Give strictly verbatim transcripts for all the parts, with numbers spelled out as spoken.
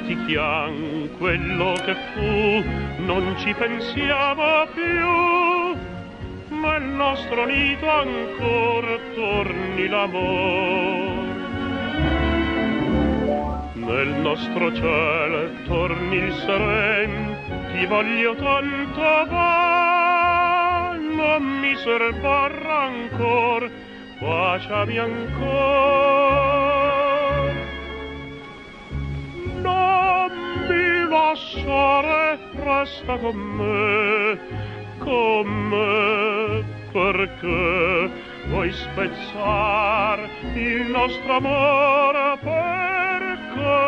dimentichiam quello che fu, non ci pensiamo più. Nel nostro nido ancor torni l'amor, nel nostro cielo torni il seren, ti voglio tanto va, non mi serva rancor, baciami ancor. Non mi lasciare, resta con me, con me, perché vuoi spezzar il nostro amore, perché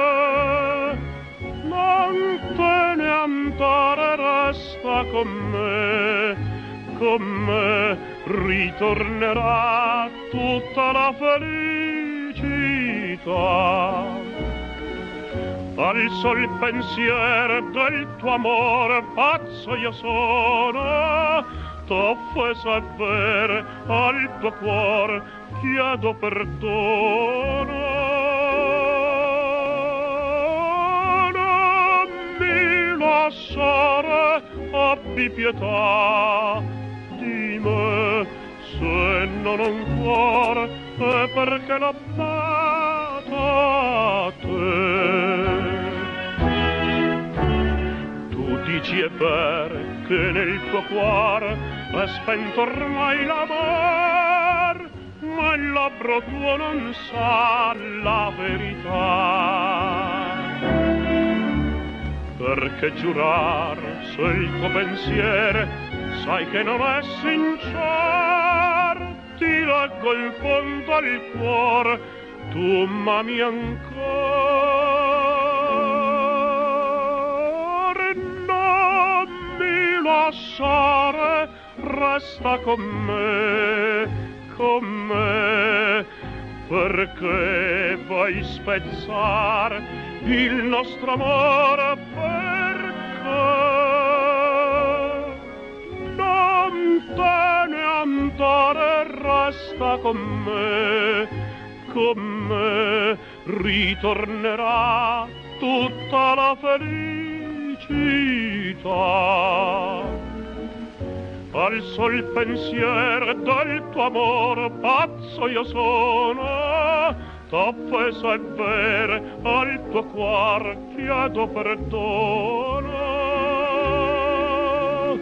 non te ne andare, resta con me, con me ritornerà tutta la felicità. Al sol pensiero del tuo amore pazzo io sono, t'offesa è vera, al tuo cuore chiedo perdono. Non mi lasciare, abbi pietà di me, se non ho un cuore è perché l'ho dato a te. Dici è vero che nel tuo cuore è spento ormai l'amor, ma il labbro tuo non sa la verità. Perché giurar se il tuo pensiero sai che non è sincero, ti leggo il fondo al cuore, tu m'ami ancora. Lasciare, resta con me, con me, perché vuoi spezzare il nostro amore, perché non te ne andare, resta con me, con me ritornerà tutta la felicità. Al sol pensiero del tuo amore pazzo io sono, t'offesa è vera, al tuo cuore chiedo perdono.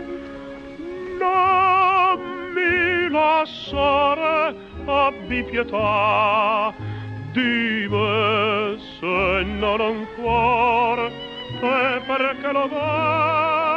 Non mi lasciare, abbi pietà di me, se non ho un cuore è perché lo va.